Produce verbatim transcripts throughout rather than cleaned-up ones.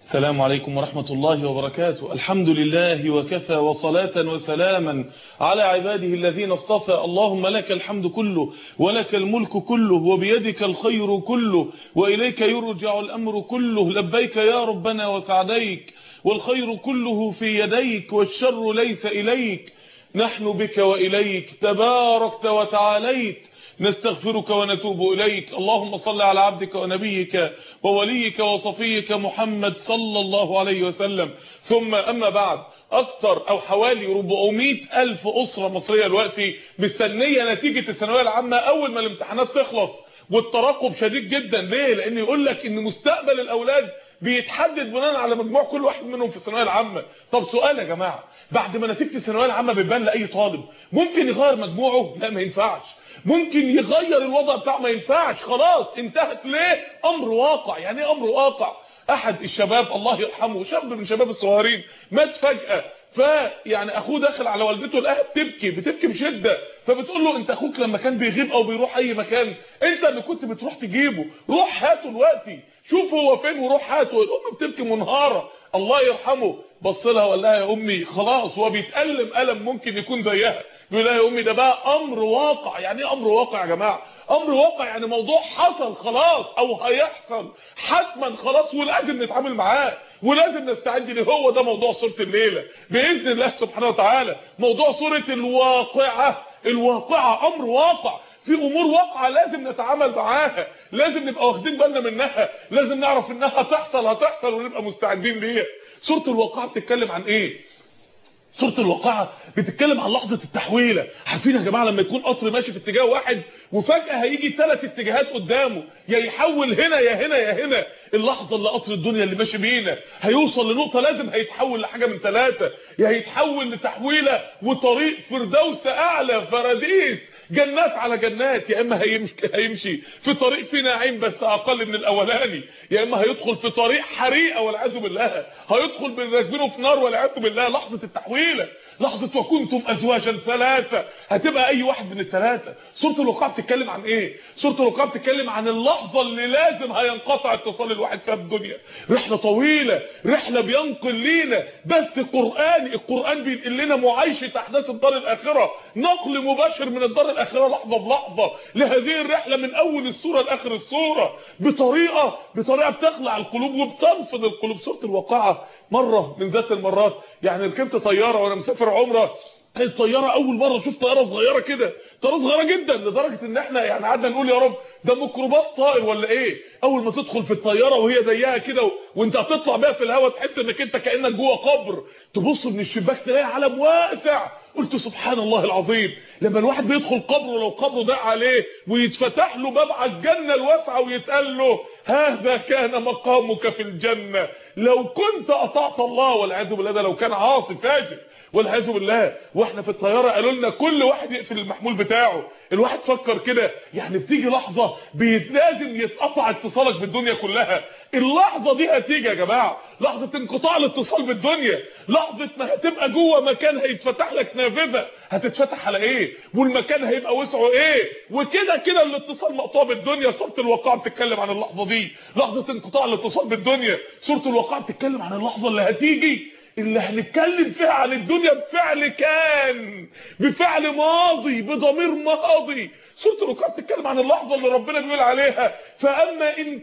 السلام عليكم ورحمة الله وبركاته. الحمد لله وكفى وصلاة وسلاما على عباده الذين اصطفى. اللهم لك الحمد كله ولك الملك كله وبيدك الخير كله وإليك يرجع الأمر كله. لبيك يا ربنا وسعديك، والخير كله في يديك والشر ليس إليك. نحن بك وإليك تباركت وتعاليت، نستغفرك ونتوب إليك. اللهم صل على عبدك ونبيك ووليك وصفيك محمد صلى الله عليه وسلم. ثم أما بعد، أكثر أو حوالي أربعمائة ألف أسرة مصرية دلوقتي مستنية نتيجة الثانوية العامة أول ما الامتحانات تخلص، والترقب شديد جدا. ليه؟ لأن يقول لك إن مستقبل الأولاد بيتحدد بناء على مجموع كل واحد منهم في الثانويه العامه. طب سؤال يا جماعه، بعد ما نتيجه الثانويه العامه بتبان لاي طالب، ممكن يغير مجموعه؟ لا، ما ينفعش. ممكن يغير الوضع بتاعه؟ ما ينفعش. خلاص انتهت. ليه؟ امر واقع. يعني ايه امر واقع؟ احد الشباب الله يرحمه، شاب من شباب الصغيرين، مات فجاه. فيعني اخوه داخل على والدته لقاها بتبكي بتبكي بشده، فبتقول له انت اخوك لما كان بيغيب او بيروح اي مكان انت اللي كنت بتروح تجيبه، روح هاته دلوقتي، شوف هو فين وروح هاته. الام بتبكي منهاره. الله يرحمه بص لها وقال لها يا امي خلاص. هو بيتألم ألم ممكن يكون زيها، بيقول لها يا امي ده بقى امر واقع. يعني ايه امر واقع يا جماعه؟ امر واقع يعني موضوع حصل خلاص او هيحصل حتما خلاص، ولازم نتعامل معاه ولازم نستعد له. هو ده موضوع سوره الليله باذن الله سبحانه وتعالى. موضوع سوره الواقعه. الواقعه امر واقع، في امور واقعه لازم نتعامل معاها، لازم نبقى واخدين بالنا منها، لازم نعرف انها هتحصل هتحصل ونبقى مستعدين ليها. سوره الواقعه بتتكلم عن ايه؟ سوره الواقعه بتتكلم عن لحظه التحويله. عارفين يا جماعه لما يكون قطر ماشي في اتجاه واحد وفجاه هيجي ثلاث اتجاهات قدامه، يا يحول هنا يا هنا يا هنا. اللحظه اللي قطر الدنيا اللي ماشي بينا هيوصل لنقطه لازم هيتحول لحاجه من ثلاثه، يا هيتحول لتحويله وطريق فردوس اعلى فراديس جنات على جنات، يا اما هيمشي هيمشي في طريق فيه نعيم بس اقل من الاولاني، يا اما هيدخل في طريق حريقه والعياذ بالله، هيدخل بالراكبينه في نار والعياذ بالله. لحظه التحويله، لحظه وكنتم ازواجا ثلاثه، هتبقى اي واحد من الثلاثه. سوره الواقعه بتتكلم عن ايه؟ سوره الواقعه بتتكلم عن اللحظه اللي لازم هينقطع اتصال الواحد فيها بالدنيا. رحله طويله، رحله بينقل لينا بس قرآن. القرآن بينقل لنا معايشه احداث الدار الاخره، نقل مباشر من الدار الاخره لحظه بلحظه لهذه الرحله من اول السوره لاخر السوره، بطريقه بطريقه بتخلع القلوب وبتنفض القلوب. سوره الواقعه مره من ذات المرات يعني ركبت طياره وانا مسافر عمره. الطياره اول مره اشوف طياره صغيره كده، طياره صغيره جدا لدرجه ان احنا يعني قعدنا نقول يا رب ده ميكروباص طائر ولا ايه. اول ما تدخل في الطياره وهي ضيقه كده و... وانت هتطلع بيها في الهواء تحس انك انت كانك جوه قبر، تبص من الشباك تلاقي عالم واسع. قلت سبحان الله العظيم، لما الواحد بيدخل قبره لو قبره ضاق عليه ويتفتح له باب على الجنه الواسعه ويتقال له هذا كان مقامك في الجنه لو كنت اطعت الله، والعياذ بالله ده لو كان عاصي فاجر والعياذ بالله. واحنا في الطياره قالوا لنا كل واحد يقفل المحمول بتاعه. الواحد فكر كده يعني بتيجي لحظه لازم يتقطع اتصالك بالدنيا كلها. اللحظه دي هتيجي يا جماعه، لحظه انقطاع الاتصال بالدنيا، لحظه ما هتبقى جوه مكان هيتفتح لك نافذه، هتتفتح على ايه؟ والمكان هيبقى وسعه ايه؟ وكده كده الاتصال مقطوع بالدنيا. سوره الواقعه بتتكلم عن اللحظه دي، لحظه انقطاع الاتصال بالدنيا. سوره الواقعه بتتكلم عن اللحظه اللي هتيجي اللي هنتكلم فيها عن الدنيا بفعل كان، بفعل ماضي، بضمير ماضي. سورة الواقعة بتتكلم عن اللحظة اللي ربنا بيقول عليها فأما إن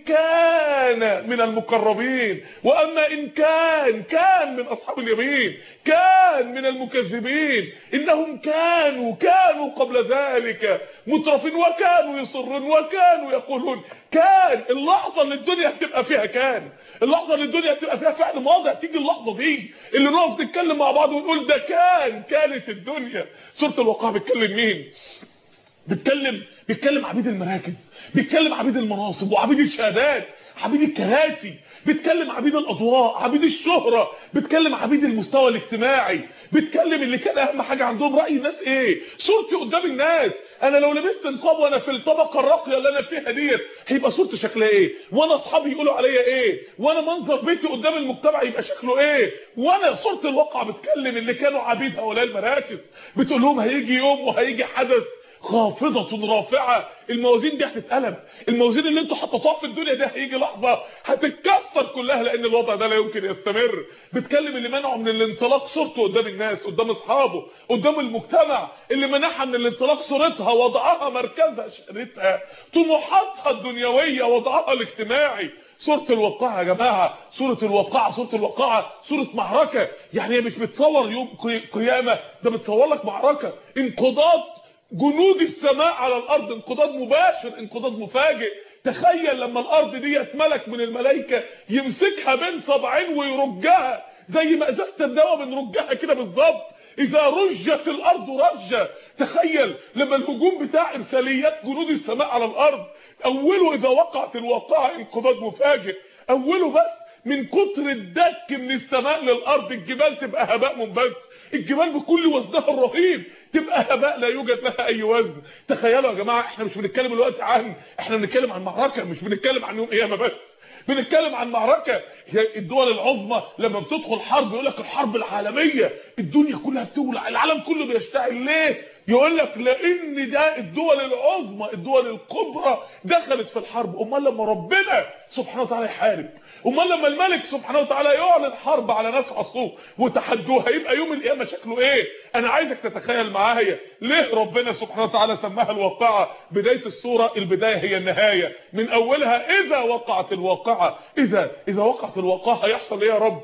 كان من المقربين وأما إن كان كان من أصحاب اليمين، كان من المكذبين، إنهم كانوا كانوا قبل ذلك مترفين وكانوا يصرون وكانوا يقولون. كان اللحظة اللي الدنيا هتبقى فيها، كان اللحظة اللي الدنيا هتبقى فيها فعل ماضي. هتيجي اللحظة دي اللي نقف نتكلم مع بعض ونقول ده كان كانت الدنيا. سورة الواقعة بتكلم مين؟ بتكلم بتكلم عبيد المراكز، بتكلم عبيد المناصب وعبيد الشهادات، عبيد الكراسي، بتكلم عبيد الاضواء، عبيد الشهرة، بتكلم عبيد المستوى الاجتماعي، بتكلم اللي كان اهم حاجه عندهم راي الناس ايه، صورتي قدام الناس. انا لو لبست نقاب وانا في الطبقه الراقيه اللي انا فيها ديت هيبقى صورتي شكلها ايه، وانا اصحابي يقولوا عليا ايه، وانا منظر بيتي قدام المجتمع يبقى شكله ايه. وانا صوره الواقع بتكلم اللي كانوا عبيد هؤلاء المراكز، بتقول لهم هيجي يوم وهيجي حدث خافضة رافعة. الموازين دي هتتقلب، الموازين اللي انتوا حطيتوها في الدنيا ده هيجي لحظة هتتكسر كلها، لان الوضع ده لا يمكن يستمر. بتكلم اللي منعه من الانطلاق صورته قدام الناس، قدام اصحابه، قدام المجتمع، اللي منعها من الانطلاق صورتها، وضعها مركزها، شهرتها، طموحاتها الدنيوية، وضعها الاجتماعي. سورة الواقعة يا جماعة، سورة الواقعة، سورة الواقعة سورة معركة. يعني هي مش بتصور يوم قيامة، ده بتصور لك معركة، انقضاض جنود السماء على الارض، انقضاض مباشر، انقضاض مفاجئ. تخيل لما الارض ديت ملك من الملائكة يمسكها بين صبعين ويرجها زي ما ازازة الدواء بنرجها كده بالظبط. اذا رجت الارض رجة. تخيل لما الهجوم بتاع ارساليات جنود السماء على الارض، اوله اذا وقعت الواقعة انقضاض مفاجئ، اوله بس من كتر الدك من السماء للارض الجبال تبقى هباء منبث، الجبال بكل وزنها الرهيب تبقى هباء لا يوجد لها اي وزن. تخيلوا يا جماعه، احنا مش بنتكلم الوقت عن، احنا بنتكلم عن معركه، مش بنتكلم عن يوم قيامه بس، بنتكلم عن معركه. الدول العظمى لما بتدخل حرب يقول لك الحرب العالميه، الدنيا كلها بتولع، العالم كله بيشتعل. ليه؟ يقول لك لان ده الدول العظمى، الدول الكبرى دخلت في الحرب. امال لما ربنا سبحانه وتعالى يحارب، امال لما الملك سبحانه وتعالى يعلن حرب على ناس عصوه وتحدوها، هيبقى يوم القيامه شكله ايه؟ انا عايزك تتخيل معايا ليه ربنا سبحانه وتعالى سماها الواقعه. بدايه السوره، البدايه هي النهايه، من اولها اذا وقعت الواقعه. اذا اذا وقعت الواقعه هيحصل ايه يا رب؟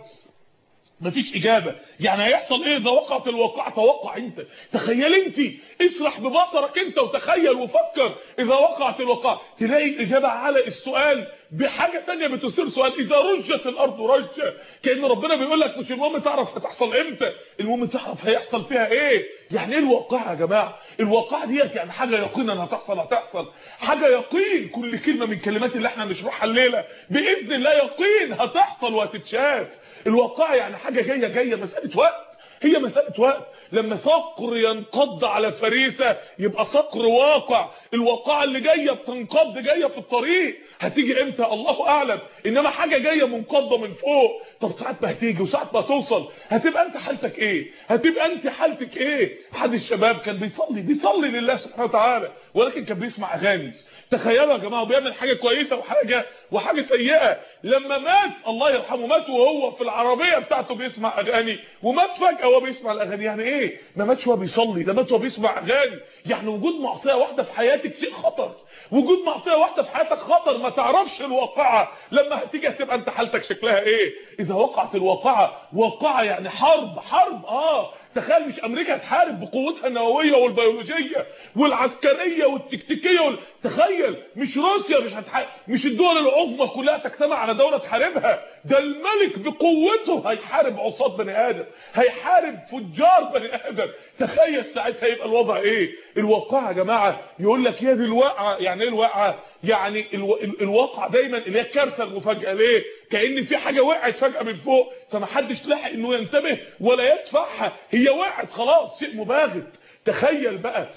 مفيش اجابه. يعني هيحصل ايه اذا وقعت الواقعه؟ توقع انت، تخيل انت، اسرح ببصرك انت وتخيل وفكر. اذا وقعت الواقعه تلاقي الاجابه على السؤال بحاجه ثانيه بتثير سؤال. اذا رجت الارض رجه، كأن ربنا بيقول لك مش المهم تعرف هتحصل امتى، المهم تعرف هيحصل فيها ايه. يعني ايه الواقعه يا جماعه؟ الواقعه ديت يعني حاجه يقينا هتحصل، هتحصل حاجه يقين. كل كلمه من الكلمات اللي احنا هنشرحها الليله باذن الله يقين هتحصل وهتتشاف. الواقعه يعني حاجه جايه جايه، مساله وقت، هي مساله وقت. لما صقر ينقض على فريسه يبقى صقر واقع. الواقعه اللي جايه بتنقض، جايه في الطريق، هتيجي امتى الله اعلم، انما حاجه جايه منقضه من فوق. طب ساعات ما هتيجي وساعات ما توصل، هتبقى انت حالتك ايه؟ هتبقى انت حالتك ايه؟ احد الشباب كان بيصلي بيصلي لله سبحانه وتعالى، ولكن كان بيسمع اغاني. تخيلوا يا جماعه، وبيعمل حاجه كويسه وحاجه وحاجه سيئه. لما مات الله يرحمه، مات وهو في العربيه بتاعته بيسمع اغاني، ومات فجاه وهو بيسمع الاغاني. يعني ايه؟ ما ماتش وهو بيصلي، ده مات وهو بيسمع اغاني. يعني وجود معصيه واحده في حياتك شيء خطر، وجود معصيه واحده في حياتك خطر. ما تعرفش الواقعه لما هتيجي هتبقى انت حالتك شكلها ايه. اذا وقعت الواقعه، واقعه يعني حرب، حرب اه تخيل مش امريكا هتحارب بقوتها النوويه والبيولوجيه والعسكريه والتكتيكيه وال... تخيل مش روسيا مش هتحارب، مش الدول العظمى كلها تجتمع على دوله تحاربها، ده الملك بقوته هيحارب عصاة بني ادم، هيحارب فجار بني ادم. تخيل ساعتها يبقى الوضع ايه. الواقعه يا جماعه يقول لك يا دي الواقعه. يعني ايه الواقعه؟ يعني الو... الواقع دايما اللي هي الكارثه المفاجئه. ليه؟ كأن في حاجه وقعت فجاه من فوق، فمحدش لحق انه ينتبه ولا يدفعها، هي وقعت خلاص، شيء مباغت. تخيل بقى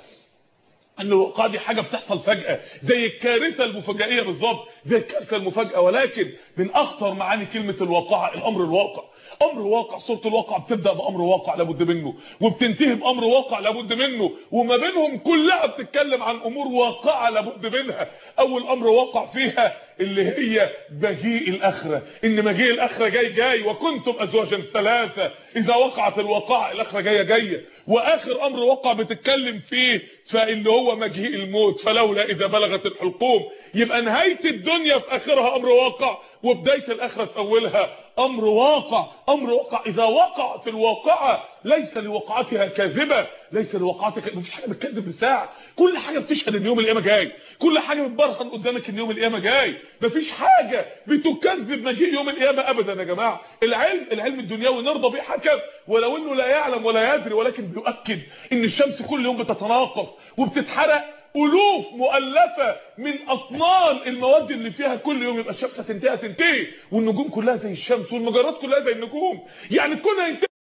ان الواقعه دي حاجه بتحصل فجاه، زي الكارثه المفاجئيه بالظبط، زي الكارثه المفاجئه. ولكن من اخطر معاني كلمه الواقعه الامر الواقع. امر واقع. سوره الواقع بتبدا بامر واقع لابد منه، وبتنتهي بامر واقع لابد منه، وما بينهم كلها بتتكلم عن امور واقعه لابد منها. اول امر واقع فيها اللي هي مجيء الاخره، ان مجيء الاخره جاي جاي، وكنتم ازواجا ثلاثه. اذا وقعت الواقعه الاخره جايه جايه. واخر امر واقع بتتكلم فيه فاللي هو مجيء الموت، فلولا اذا بلغت الحلقوم. يبقى نهايه الدنيا في اخرها امر واقع، وبدايه الاخره في اولها امر واقع. امر واقع. اذا وقعت الواقعه ليس لوقعتها كاذبه، ليس لوقعتها، مفيش حاجه بتكذب بالساعه، كل حاجه بتشهد ان يوم القيامه جاي، كل حاجه بتبرهن قدامك ان يوم القيامه جاي. مفيش حاجه بتكذب مجيء يوم القيامه ابدا يا جماعه. العلم العلم الدنيوي نرضى به حكم، ولو انه لا يعلم ولا يدري، ولكن بيؤكد ان الشمس كل يوم بتتناقص وبتتحرق الوف مؤلفه من اطنان المواد اللي فيها كل يوم. يبقى الشمس هتنتهي هتنتهي، والنجوم كلها زي الشمس، والمجرات كلها زي النجوم. يعني الكون هينتهي